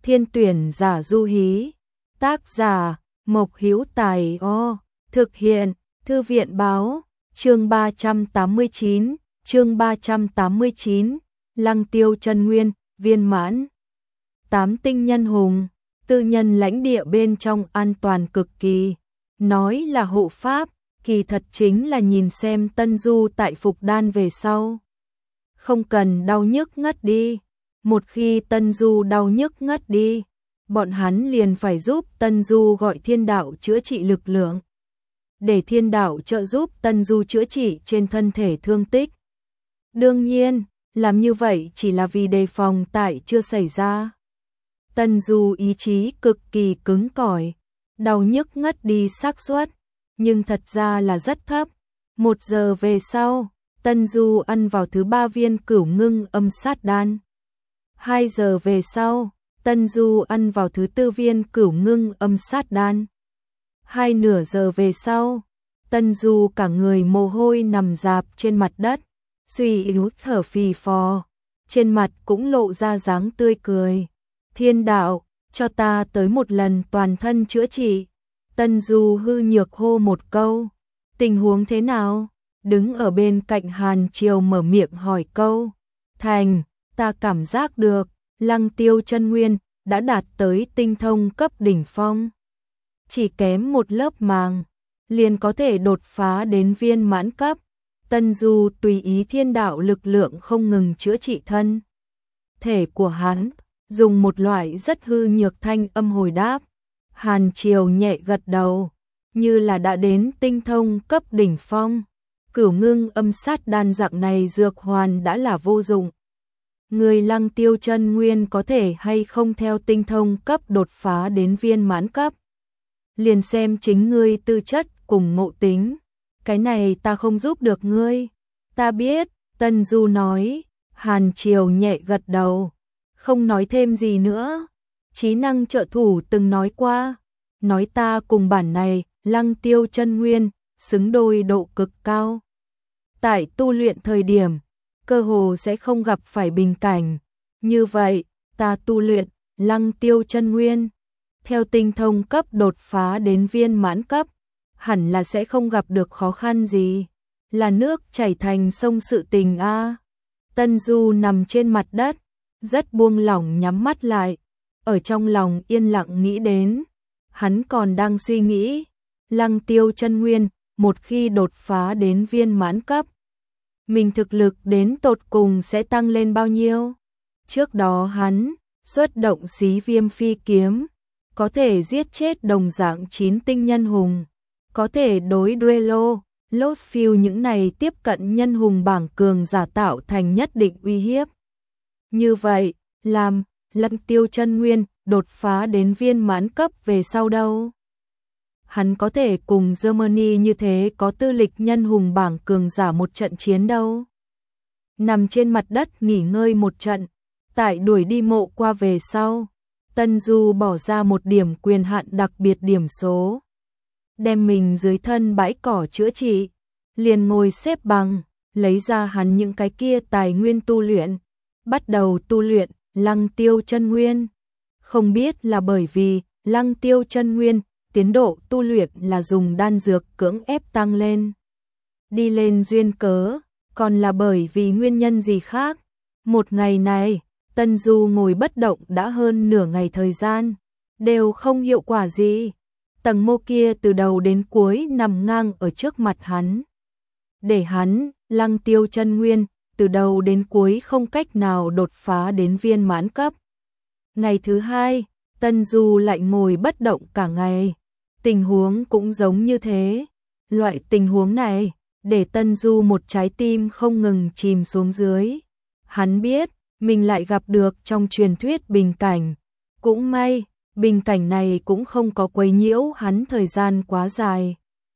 Thiên tuyển giả du hí. Tác giả Mộc Hữu Tài. Thực hiện Thư viện báo. Chương 389, Lăng Tiêu chân nguyên, viên mãn. 8 tinh nhân hùng, tư nhân lãnh địa bên trong an toàn cực kỳ. Nói là hộ pháp, kỳ thật chính là nhìn xem Tân Du tại phục đan về sau. Không cần đau nhức ngất đi. Một khi Tân Du đau nhức ngất đi, bọn hắn liền phải giúp Tân Du gọi thiên đạo chữa trị lực lượng. Để thiên đạo trợ giúp Tân Du chữa trị trên thân thể thương tích. Đương nhiên, làm như vậy chỉ là vì đề phòng tại chưa xảy ra. Tân Du ý chí cực kỳ cứng cỏi, đau nhức ngất đi xác suất, nhưng thật ra là rất thấp. 1 giờ về sau, Tân Du ăn vào thứ 3 viên cửu ngưng âm sát đan. 2 giờ về sau, Tân Du ăn vào thứ 4 viên cửu ngưng âm sát đan. 2 nửa giờ về sau, Tân Du cả người mồ hôi nằm rạp trên mặt đất, suy yếu thở phì phò, trên mặt cũng lộ ra dáng tươi cười. Thiên đạo, cho ta tới một lần toàn thân chữa trị. Tân Du hư nhược hô một câu. Tình huống thế nào? Đứng ở bên cạnh Hàn Triều mở miệng hỏi câu. Thành, ta cảm giác được, Lăng Tiêu chân nguyên đã đạt tới tinh thông cấp đỉnh phong. Chỉ kém một lớp màng, liền có thể đột phá đến viên mãn cấp. Tân Du tùy ý thiên đạo lực lượng không ngừng chữa trị thân thể của hắn, dùng một loại rất hư nhược thanh âm hồi đáp. Hàn Triều nhẹ gật đầu, như là đã đến tinh thông cấp đỉnh phong. Cửu ngưng âm sát đan dạng này dược hoàn đã là vô dụng. Người Lăng Tiêu chân nguyên có thể hay không theo tinh thông cấp đột phá đến viên mãn cấp. Liền xem chính ngươi tư chất cùng ngộ tính. Cái này ta không giúp được ngươi. Ta biết, Tân Du nói. Hàn Triều nhẹ gật đầu, không nói thêm gì nữa. Trí năng trợ thủ từng nói qua, nói ta cùng bản này, Lăng Tiêu chân nguyên, xứng đôi độ cực cao. Tại tu luyện thời điểm, cơ hồ sẽ không gặp phải bình cảnh. Như vậy, ta tu luyện, Lăng Tiêu chân nguyên, theo tinh thông cấp đột phá đến viên mãn cấp, hẳn là sẽ không gặp được khó khăn gì. Là nước chảy thành sông sự tình a. Tân Du nằm trên mặt đất, rất buông lỏng nhắm mắt lại, ở trong lòng yên lặng nghĩ đến. Hắn còn đang suy nghĩ, Lăng Tiêu chân nguyên, một khi đột phá đến viên mãn cấp, mình thực lực đến tột cùng sẽ tăng lên bao nhiêu. Trước đó hắn xuất động xí viêm phi kiếm, có thể giết chết đồng dạng 9 tinh nhân hùng, có thể đối Drelo, Lostfield những này tiếp cận nhân hùng bảng cường giả tạo thành nhất định uy hiếp. Như vậy, làm Lăng Tiêu chân nguyên đột phá đến viên mãn cấp về sau đâu? Hắn có thể cùng Germany như thế có tư lịch nhân hùng bảng cường giả một trận chiến đâu? Nằm trên mặt đất nghỉ ngơi một trận, tại đuổi đi mộ qua về sau, Tân Du bỏ ra một điểm quyền hạn đặc biệt điểm số, đem mình dưới thân bãi cỏ chữa trị, liền ngồi xếp bằng, lấy ra hắn những cái kia tài nguyên tu luyện, bắt đầu tu luyện Lăng Tiêu chân nguyên. Không biết là bởi vì Lăng Tiêu chân nguyên tiến độ tu luyện là dùng đan dược cưỡng ép tăng lên, đi lên duyên cớ, còn là bởi vì nguyên nhân gì khác. Một ngày này, Tân Du ngồi bất động đã hơn nửa ngày thời gian, đều không hiệu quả gì. Tầng mô kia từ đầu đến cuối nằm ngang ở trước mặt hắn, để hắn, Lăng Tiêu chân nguyên, từ đầu đến cuối không cách nào đột phá đến viên mãn cấp. Ngày thứ 2, Tân Du lại ngồi bất động cả ngày. Tình huống cũng giống như thế. Loại tình huống này, để Tân Du một trái tim không ngừng chìm xuống dưới. Hắn biết, mình lại gặp được trong truyền thuyết bình cảnh. Cũng may, bình cảnh này cũng không có quấy nhiễu hắn thời gian quá dài.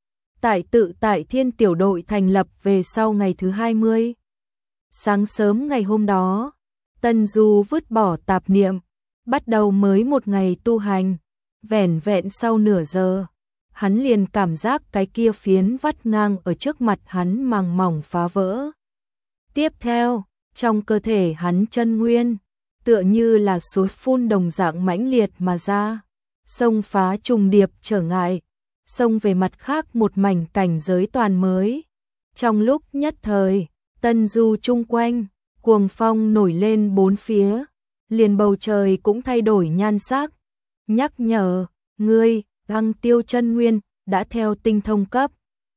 Tại Thiên tiểu đội thành lập về sau ngày thứ 20. Sáng sớm ngày hôm đó, Tân Du vứt bỏ tạp niệm, bắt đầu mới một ngày tu hành. Vẻn vẹn sau nửa giờ, hắn liền cảm giác cái kia phiến vắt ngang ở trước mặt hắn màng mỏng phá vỡ. Tiếp theo, trong cơ thể hắn chân nguyên, tựa như là suối phun đồng dạng mãnh liệt mà ra, xông phá trùng điệp trở ngại, xông về mặt khác một mảnh cảnh giới toàn mới. Trong lúc nhất thời, Tân Du chung quanh, cuồng phong nổi lên bốn phía, liền bầu trời cũng thay đổi nhan sắc. Nhắc nhở, ngươi, Lăng Tiêu chân nguyên đã theo tinh thông cấp,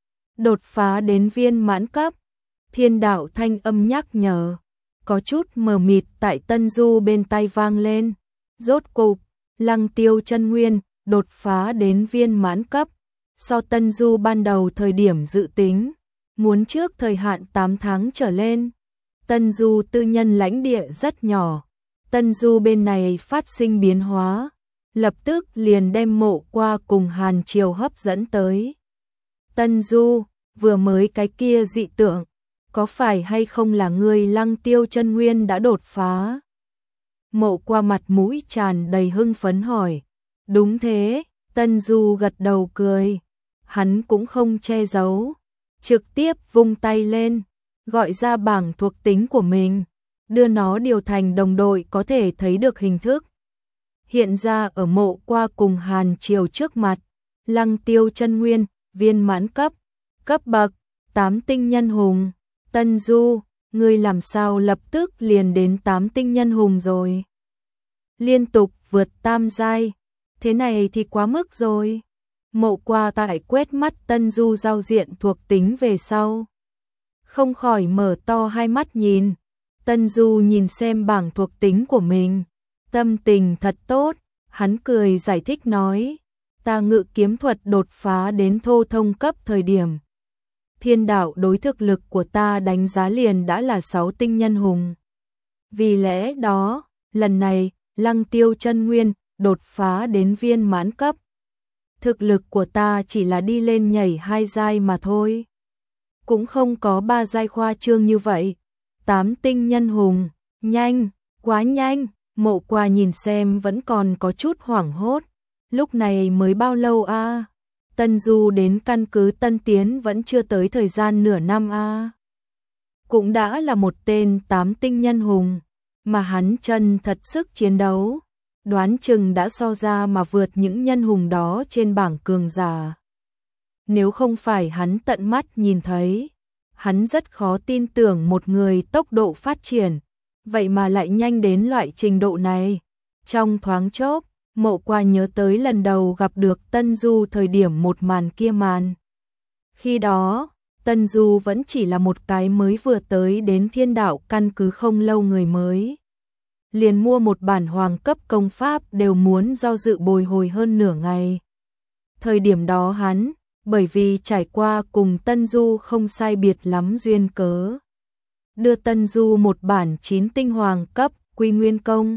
đột phá đến viên mãn cấp. Thiên đạo thanh âm nhắc nhở, có chút mờ mịt tại Tân Du bên tai vang lên. Rốt cục, Lăng Tiêu chân nguyên đột phá đến viên mãn cấp. So Tân Du ban đầu thời điểm dự tính, muốn trước thời hạn 8 tháng trở lên. Tân Du tư nhân lãnh địa rất nhỏ, Tân Du bên này phát sinh biến hóa, lập tức liền đem Mộ Qua cùng Hàn Triều hấp dẫn tới. Tân Du, vừa mới cái kia dị tượng, có phải hay không là ngươi Lăng Tiêu chân nguyên đã đột phá? Mộ Qua mặt mũi tràn đầy hưng phấn hỏi. Đúng thế, Tân Du gật đầu cười. Hắn cũng không che giấu, trực tiếp vung tay lên, gọi ra bảng thuộc tính của mình, đưa nó điều thành đồng đội có thể thấy được hình thức. Hiện ra ở Mộ Qua cùng Hàn Triều trước mặt, Lăng Tiêu chân nguyên, viên mãn cấp, cấp bậc 8 tinh nhân hùng. Tân Du, ngươi làm sao lập tức liền đến 8 tinh nhân hùng rồi? Liên tục vượt tam giai, thế này thì quá mức rồi. Mộ Qua tại quét mắt Tân Du giao diện thuộc tính về sau, không khỏi mở to hai mắt nhìn. Tân Du nhìn xem bảng thuộc tính của mình, tâm tình thật tốt, hắn cười giải thích nói, ta ngự kiếm thuật đột phá đến thô thông cấp thời điểm. Thiên đạo đối thực lực của ta đánh giá liền đã là 6 tinh nhân hùng. Vì lẽ đó, lần này, Lăng Tiêu chân nguyên đột phá đến viên mãn cấp. Thực lực của ta chỉ là đi lên nhảy 2 giai mà thôi. Cũng không có 3 giai khoa trương như vậy. 8 tinh nhân hùng, nhanh, quá nhanh. Mộ Qua nhìn xem vẫn còn có chút hoảng hốt. Lúc này mới bao lâu a? Tân Du đến căn cứ Tân Tiến vẫn chưa tới thời gian nửa năm a. Cũng đã là một tên 8 tinh nhân hùng, mà hắn chân thật sức chiến đấu, đoán chừng đã so ra mà vượt những nhân hùng đó trên bảng cường giả. Nếu không phải hắn tận mắt nhìn thấy, hắn rất khó tin tưởng một người tốc độ phát triển, vậy mà lại nhanh đến loại trình độ này. Trong thoáng chốc, Mộ Qua nhớ tới lần đầu gặp được Tân Du thời điểm một màn kia màn. Khi đó, Tân Du vẫn chỉ là một cái mới vừa tới đến Thiên Đạo căn cứ không lâu người mới. Liền mua một bản hoàng cấp công pháp đều muốn do dự bồi hồi hơn nửa ngày. Thời điểm đó hắn, bởi vì trải qua cùng Tân Du không sai biệt lắm duyên cớ, đưa Tân Du một bản 9 tinh hoàng cấp Quy Nguyên công.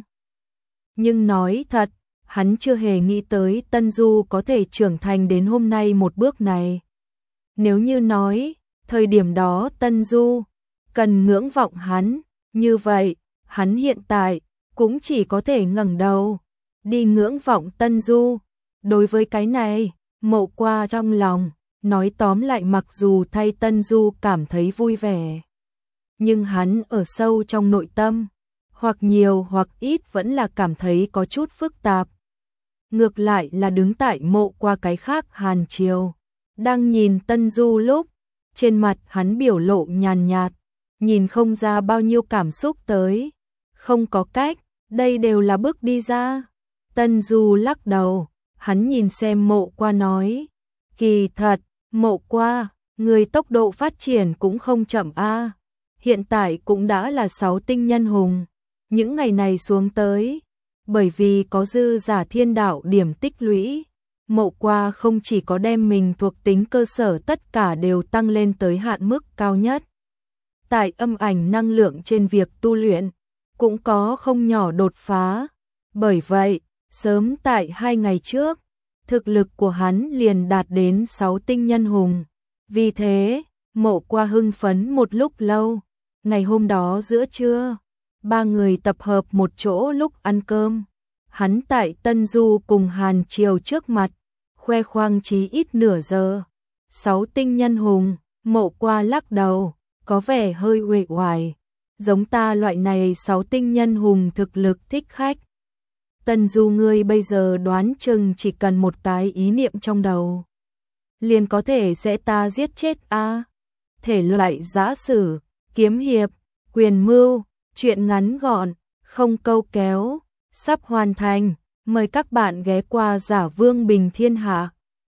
Nhưng nói thật, hắn chưa hề nghĩ tới Tân Du có thể trưởng thành đến hôm nay một bước này. Nếu như nói, thời điểm đó Tân Du cần ngưỡng vọng hắn, như vậy, hắn hiện tại cũng chỉ có thể ngẩng đầu đi ngưỡng vọng Tân Du. Đối với cái này, Mộ Qua trong lòng nói tóm lại mặc dù thay Tân Du cảm thấy vui vẻ, nhưng hắn ở sâu trong nội tâm, hoặc nhiều hoặc ít vẫn là cảm thấy có chút phức tạp. Ngược lại là đứng tại Mộ Qua cái khác Hàn Triều, đang nhìn Tân Du lúc, trên mặt hắn biểu lộ nhàn nhạt, nhìn không ra bao nhiêu cảm xúc tới. Không có cách, đây đều là bước đi ra. Tân Du lắc đầu, hắn nhìn xem Mộ Qua nói, kỳ thật, Mộ Qua, người tốc độ phát triển cũng không chậm a. Hiện tại cũng đã là 6 tinh nhân hùng. Những ngày này xuống tới, bởi vì có dư giả thiên đạo điểm tích lũy, Mộ Qua không chỉ có đem mình thuộc tính cơ sở tất cả đều tăng lên tới hạn mức cao nhất. Tại âm ảnh năng lượng trên việc tu luyện, cũng có không nhỏ đột phá. Bởi vậy, sớm tại 2 ngày trước, thực lực của hắn liền đạt đến 6 tinh nhân hùng. Vì thế, Mộ Qua hưng phấn một lúc lâu. Ngày hôm đó giữa trưa, 3 người tập hợp một chỗ lúc ăn cơm. Hắn tại Tân Du cùng Hàn Triều trước mặt, khoe khoang chí ít nửa giờ. 6 tinh nhân hùng, Mộ Qua lắc đầu, có vẻ hơi uể oải. giống ta loại này 6 tinh nhân hùng thực lực thích khách. Tần Du ngươi bây giờ đoán chừng chỉ cần một cái ý niệm trong đầu, liền có thể sẽ ta giết chết a. Thể loại giã sử, kiếm hiệp, quyền mưu, truyện ngắn gọn, không câu kéo, sắp hoàn thành. Mời các bạn ghé qua Giả Vương Bình Thiên Hạ.